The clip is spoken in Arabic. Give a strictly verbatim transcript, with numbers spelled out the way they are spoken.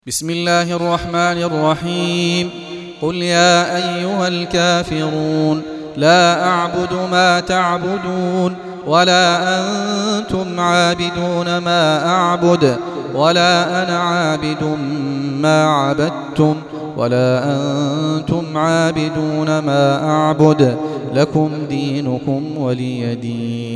بسم الله الرحمن الرحيم. قل يا أيها الكافرون لا أعبد ما تعبدون ولا أنتم عابدون ما أعبد ولا أنا عابد ما عبدتم ولا أنتم عابدون ما أعبد لكم دينكم ولي دين.